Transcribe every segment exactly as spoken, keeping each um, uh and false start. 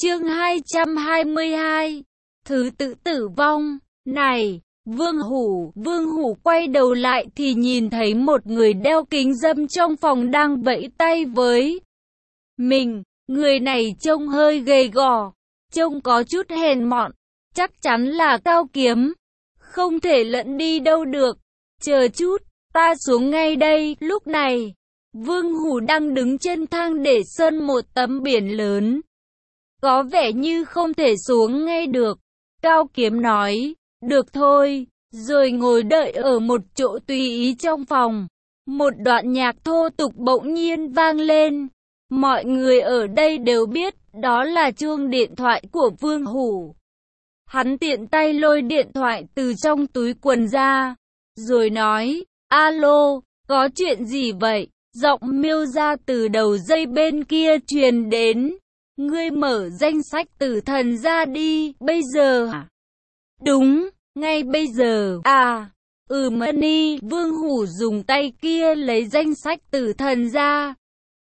Chương hai trăm hai mươi hai. Thứ tự tử vong. Này, Vương Hủ, Vương Hủ quay đầu lại thì nhìn thấy một người đeo kính râm trong phòng đang vẫy tay với mình. Người này trông hơi gầy gò, trông có chút hèn mọn, chắc chắn là Cao Kiếm. Không thể lẫn đi đâu được. Chờ chút, ta xuống ngay đây. Lúc này, Vương Hủ đang đứng trên thang để sơn một tấm biển lớn. Có vẻ như không thể xuống ngay được. Cao Kiếm nói, được thôi, rồi ngồi đợi ở một chỗ tùy ý trong phòng. Một đoạn nhạc thô tục bỗng nhiên vang lên. Mọi người ở đây đều biết, đó là chuông điện thoại của Vương Hủ. Hắn tiện tay lôi điện thoại từ trong túi quần ra, rồi nói, alo, có chuyện gì vậy? Giọng Miêu Gia từ đầu dây bên kia truyền đến. Ngươi mở danh sách tử thần ra đi, bây giờ hả? Đúng, ngay bây giờ. À, ừ Mani, Vương Hủ dùng tay kia lấy danh sách tử thần ra.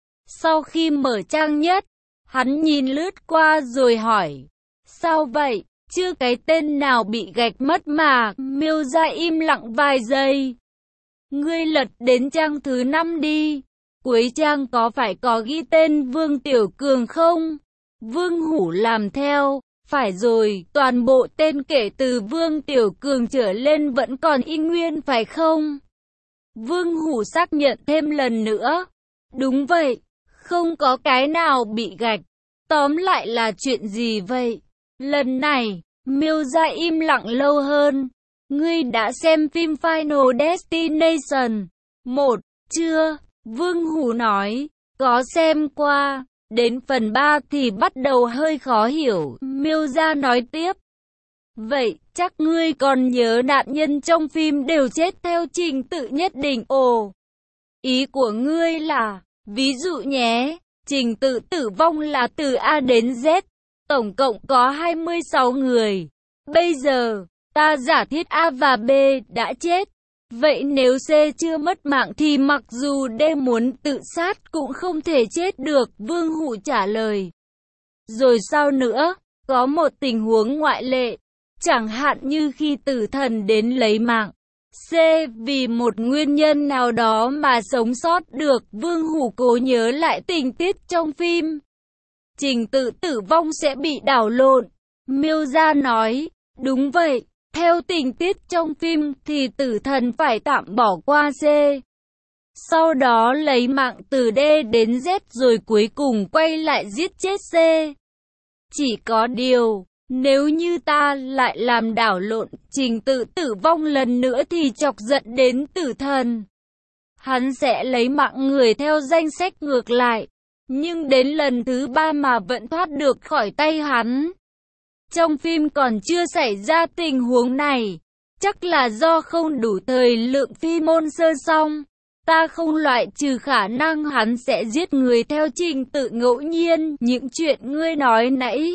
Sau khi mở trang nhất, hắn nhìn lướt qua rồi hỏi, sao vậy? Chưa cái tên nào bị gạch mất mà. Miêu Gia im lặng vài giây. Ngươi lật đến trang thứ năm đi. Cuối trang có phải có ghi tên Vương Tiểu Cường không? Vương Hủ làm theo. Phải rồi, toàn bộ tên kể từ Vương Tiểu Cường trở lên vẫn còn y nguyên phải không? Vương Hủ xác nhận thêm lần nữa. Đúng vậy, không có cái nào bị gạch. Tóm lại là chuyện gì vậy? Lần này, Miêu Gia im lặng lâu hơn. Ngươi đã xem phim Final Destination một chưa? Vương Hủ nói, có xem qua. Đến phần ba thì bắt đầu hơi khó hiểu. Miêu Gia nói tiếp. Vậy, chắc ngươi còn nhớ nạn nhân trong phim đều chết theo trình tự nhất định. Ồ, ý của ngươi là, ví dụ nhé, trình tự tử vong là từ A đến Z. Tổng cộng có hai mươi sáu người. Bây giờ, ta giả thiết A và B đã chết. Vậy nếu C chưa mất mạng thì mặc dù D muốn tự sát cũng không thể chết được, Vương Hủ trả lời. Rồi sao nữa? Có một tình huống ngoại lệ. Chẳng hạn như khi tử thần đến lấy mạng. C vì một nguyên nhân nào đó mà sống sót được, Vương Hủ cố nhớ lại tình tiết trong phim. Trình tự tử vong sẽ bị đảo lộn. Miêu Gia nói, đúng vậy, theo tình tiết trong phim thì tử thần phải tạm bỏ qua C. Sau đó lấy mạng từ D đến Z rồi cuối cùng quay lại giết chết C. Chỉ có điều, nếu như ta lại làm đảo lộn trình tự tử vong lần nữa thì chọc giận đến tử thần. Hắn sẽ lấy mạng người theo danh sách ngược lại. Nhưng đến lần thứ ba mà vẫn thoát được khỏi tay hắn. Trong phim còn chưa xảy ra tình huống này. Chắc là do không đủ thời lượng phi môn sơ song. Ta không loại trừ khả năng hắn sẽ giết người theo trình tự ngẫu nhiên. Những chuyện ngươi nói nãy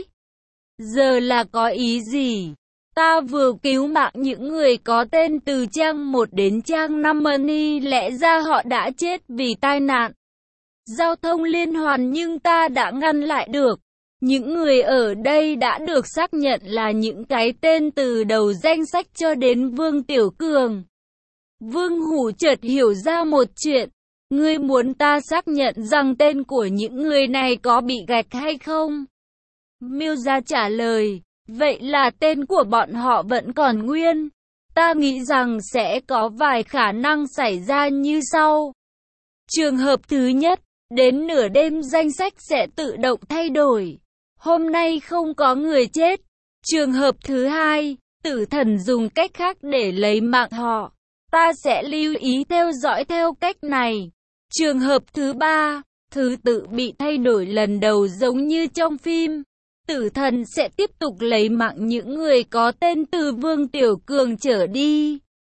giờ là có ý gì? Ta vừa cứu mạng những người có tên từ trang một đến trang năm Mani, lẽ ra họ đã chết vì tai nạn giao thông liên hoàn nhưng ta đã ngăn lại được. Những người ở đây đã được xác nhận là những cái tên từ đầu danh sách cho đến Vương Tiểu Cường. Vương Hủ chợt hiểu ra một chuyện. Ngươi muốn ta xác nhận rằng tên của những người này có bị gạch hay không? Miêu Gia trả lời, vậy là tên của bọn họ vẫn còn nguyên. Ta nghĩ rằng sẽ có vài khả năng xảy ra như sau. Trường hợp thứ nhất, đến nửa đêm danh sách sẽ tự động thay đổi. Hôm nay không có người chết. Trường hợp thứ hai, tử thần dùng cách khác để lấy mạng họ. Ta sẽ lưu ý theo dõi theo cách này. Trường hợp thứ ba, thứ tự bị thay đổi lần đầu giống như trong phim. Tử thần sẽ tiếp tục lấy mạng những người có tên từ Vương Tiểu Cường trở đi.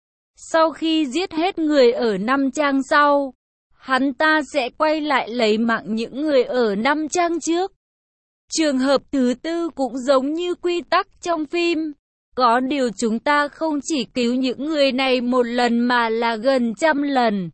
Sau khi giết hết người ở năm trang sau, hắn ta sẽ quay lại lấy mạng những người ở năm trang trước. Trường hợp thứ tư cũng giống như quy tắc trong phim. Có điều chúng ta không chỉ cứu những người này một lần mà là gần trăm lần.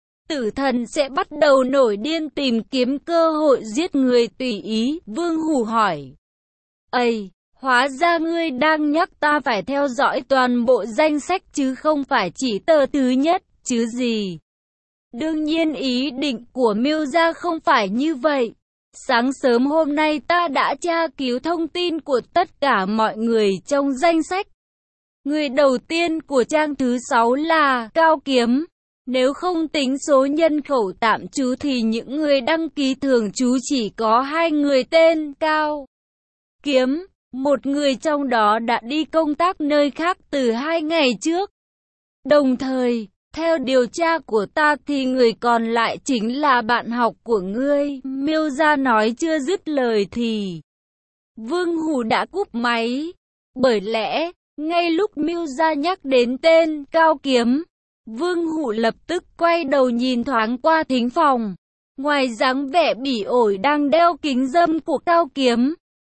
Tử thần sẽ bắt đầu nổi điên tìm kiếm cơ hội giết người tùy ý. Vương Hủ hỏi. Ây, hóa ra ngươi đang nhắc ta phải theo dõi toàn bộ danh sách chứ không phải chỉ tờ thứ nhất, chứ gì. Đương nhiên ý định của Miêu gia không phải như vậy. Sáng sớm hôm nay ta đã tra cứu thông tin của tất cả mọi người trong danh sách. Người đầu tiên của trang thứ sáu là Cao Kiếm. Nếu không tính số nhân khẩu tạm trú thì những người đăng ký thường trú chỉ có hai người tên Cao Kiếm. Một người trong đó đã đi công tác nơi khác từ hai ngày trước. Đồng thời, theo điều tra của ta thì người còn lại chính là bạn học của ngươi. Miêu gia nói chưa dứt lời thì Vương Hủ đã cúp máy. Bởi lẽ, ngay lúc Miêu gia nhắc đến tên Cao Kiếm, Vương Hủ lập tức quay đầu nhìn thoáng qua thính phòng. Ngoài dáng vẻ bỉ ổi đang đeo kính râm của Cao Kiếm,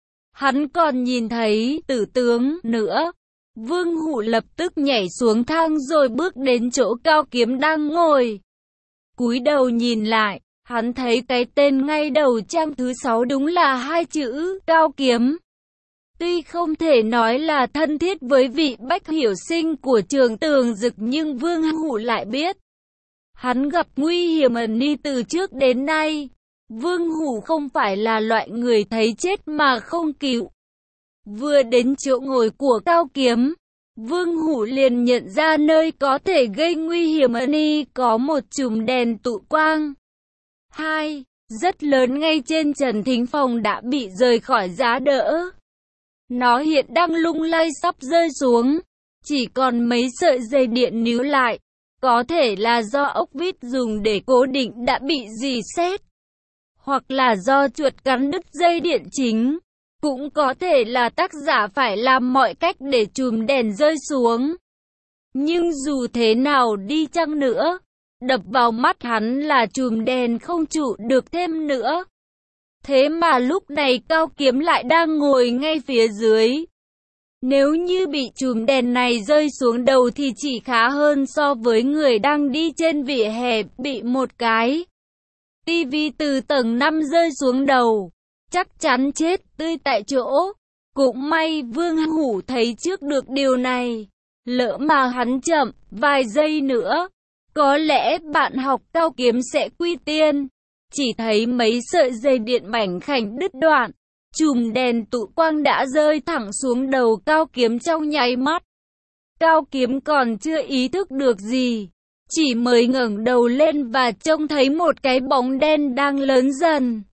hắn còn nhìn thấy Tử tướng nữa. Vương Hủ lập tức nhảy xuống thang rồi bước đến chỗ Cao Kiếm đang ngồi. Cúi đầu nhìn lại, hắn thấy cái tên ngay đầu trang thứ sáu đúng là hai chữ Cao Kiếm. Tuy không thể nói là thân thiết với vị Bách Hiểu Sinh của Trường Tường Dực nhưng Vương Hủ lại biết hắn gặp nguy hiểm ẩn ni từ trước đến nay. Vương Hủ không phải là loại người thấy chết mà không cứu. Vừa đến chỗ ngồi của Cao Kiếm, Vương Hủ liền nhận ra nơi có thể gây nguy hiểm ẩn ni có một chùm đèn tụ quang. Hai, rất lớn ngay trên trần thính phòng đã bị rời khỏi giá đỡ. Nó hiện đang lung lay sắp rơi xuống, chỉ còn mấy sợi dây điện níu lại. Có thể là do ốc vít dùng để cố định đã bị rỉ sét, hoặc là do chuột cắn đứt dây điện chính. Cũng có thể là tác giả phải làm mọi cách để chùm đèn rơi xuống. Nhưng dù thế nào đi chăng nữa, đập vào mắt hắn là chùm đèn không trụ được thêm nữa. Thế mà lúc này Cao Kiếm lại đang ngồi ngay phía dưới. Nếu như bị chùm đèn này rơi xuống đầu thì chỉ khá hơn so với người đang đi trên vỉa hè bị một cái tivi từ tầng năm rơi xuống đầu. Chắc chắn chết tươi tại chỗ. Cũng may Vương Hủ thấy trước được điều này. Lỡ mà hắn chậm vài giây nữa, có lẽ bạn học Cao Kiếm sẽ quy tiên. Chỉ thấy mấy sợi dây điện mảnh khảnh đứt đoạn. Chùm đèn tụ quang đã rơi thẳng xuống đầu Cao Kiếm trong nháy mắt. Cao Kiếm còn chưa ý thức được gì, chỉ mới ngẩng đầu lên và trông thấy một cái bóng đen đang lớn dần.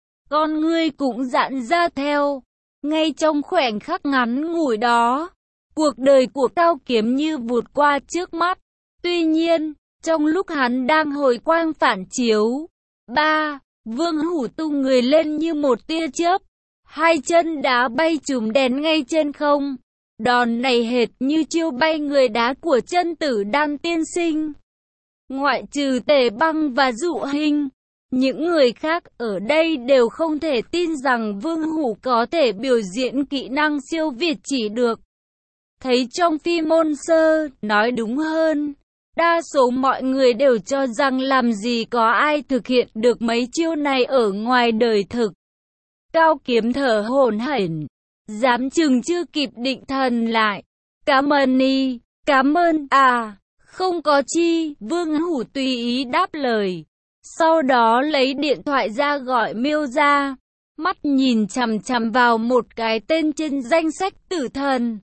Con ngươi cũng giãn ra theo. Ngay trong khoảnh khắc ngắn ngủi đó, cuộc đời của Cao Kiếm như vụt qua trước mắt. Tuy nhiên, trong lúc hắn đang hồi quang phản chiếu, ba, Vương Hủ tung người lên như một tia chớp. Hai chân đá bay chùm đèn ngay trên không. Đòn này hệt như chiêu bay người đá của Chân Tử Đan tiên sinh. Ngoại trừ Tề Băng và Dụ Hinh, những người khác ở đây đều không thể tin rằng Vương Hủ có thể biểu diễn kỹ năng siêu việt chỉ được thấy trong phim môn sơ. Nói đúng hơn, đa số mọi người đều cho rằng làm gì có ai thực hiện được mấy chiêu này ở ngoài đời thực. Cao Kiếm thở hổn hển, dám chừng chưa kịp định thần lại. Cảm ơn y, cảm ơn à, không có chi. Vương Hủ tùy ý đáp lời. Sau đó lấy điện thoại ra gọi Miêu gia, mắt nhìn chằm chằm vào một cái tên trên danh sách tử thần.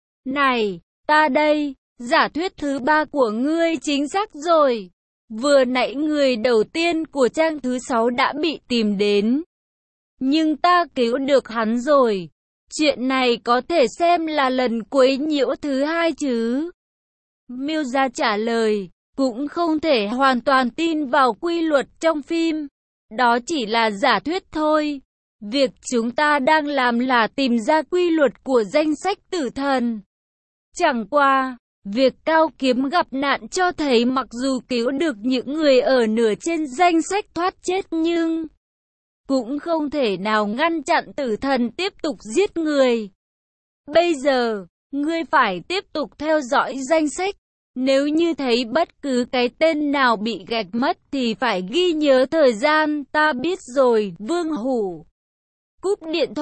Này, ta đây, giả thuyết thứ ba của ngươi chính xác rồi. Vừa nãy người đầu tiên của trang thứ sáu đã bị tìm đến, nhưng ta cứu được hắn rồi. Chuyện này có thể xem là lần quấy nhiễu thứ hai chứ? Miêu gia trả lời, cũng không thể hoàn toàn tin vào quy luật trong phim. Đó chỉ là giả thuyết thôi. Việc chúng ta đang làm là tìm ra quy luật của danh sách tử thần. Chẳng qua, việc Cao Kiếm gặp nạn cho thấy mặc dù cứu được những người ở nửa trên danh sách thoát chết nhưng cũng không thể nào ngăn chặn tử thần tiếp tục giết người. Bây giờ, ngươi phải tiếp tục theo dõi danh sách. Nếu như thấy bất cứ cái tên nào bị gạch mất thì phải ghi nhớ thời gian. Ta biết rồi. Vương Hủ cúp điện thoại.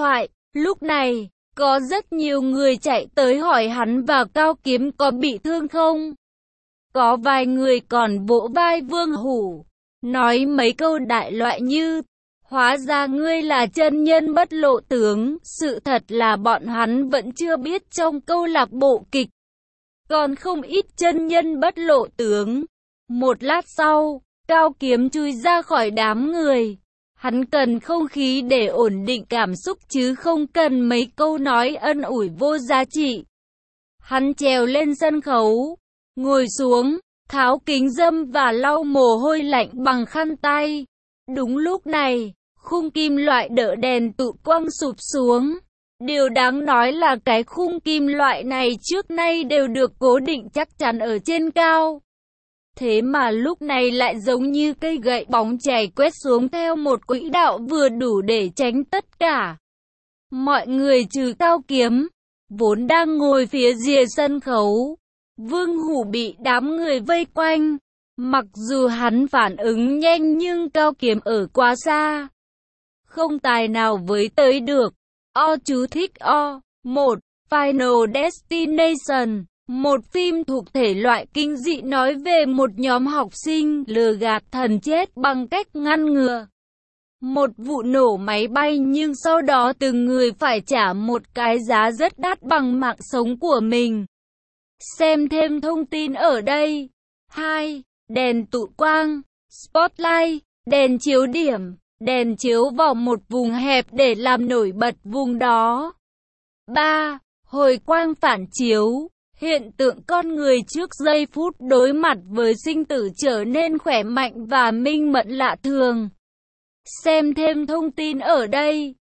Lúc này, có rất nhiều người chạy tới hỏi hắn và Cao Kiếm có bị thương không. Có vài người còn vỗ vai Vương Hủ, nói mấy câu đại loại như, hóa ra ngươi là chân nhân bất lộ tướng. Sự thật là bọn hắn vẫn chưa biết trong câu lạc bộ kịch còn không ít chân nhân bất lộ tướng. Một lát sau, Cao Kiếm chui ra khỏi đám người. Hắn cần không khí để ổn định cảm xúc chứ không cần mấy câu nói ân ủi vô giá trị. Hắn trèo lên sân khấu, ngồi xuống, tháo kính râm và lau mồ hôi lạnh bằng khăn tay. Đúng lúc này, khung kim loại đỡ đèn tụ quang sụp xuống. Điều đáng nói là cái khung kim loại này trước nay đều được cố định chắc chắn ở trên cao. Thế mà lúc này lại giống như cây gậy bóng chảy quét xuống theo một quỹ đạo vừa đủ để tránh tất cả. Mọi người trừ Cao Kiếm, vốn đang ngồi phía rìa sân khấu. Vương Hủ bị đám người vây quanh. Mặc dù hắn phản ứng nhanh nhưng Cao Kiếm ở quá xa, không tài nào với tới được. O chú thích O. một. Final Destination. Một phim thuộc thể loại kinh dị nói về một nhóm học sinh lừa gạt thần chết bằng cách ngăn ngừa một vụ nổ máy bay, nhưng sau đó từng người phải trả một cái giá rất đắt bằng mạng sống của mình. Xem thêm thông tin ở đây. hai. Đèn tụ quang, spotlight, đèn chiếu điểm, đèn chiếu vào một vùng hẹp để làm nổi bật vùng đó. ba. Hồi quang phản chiếu, hiện tượng con người trước giây phút đối mặt với sinh tử trở nên khỏe mạnh và minh mẫn lạ thường. Xem thêm thông tin ở đây.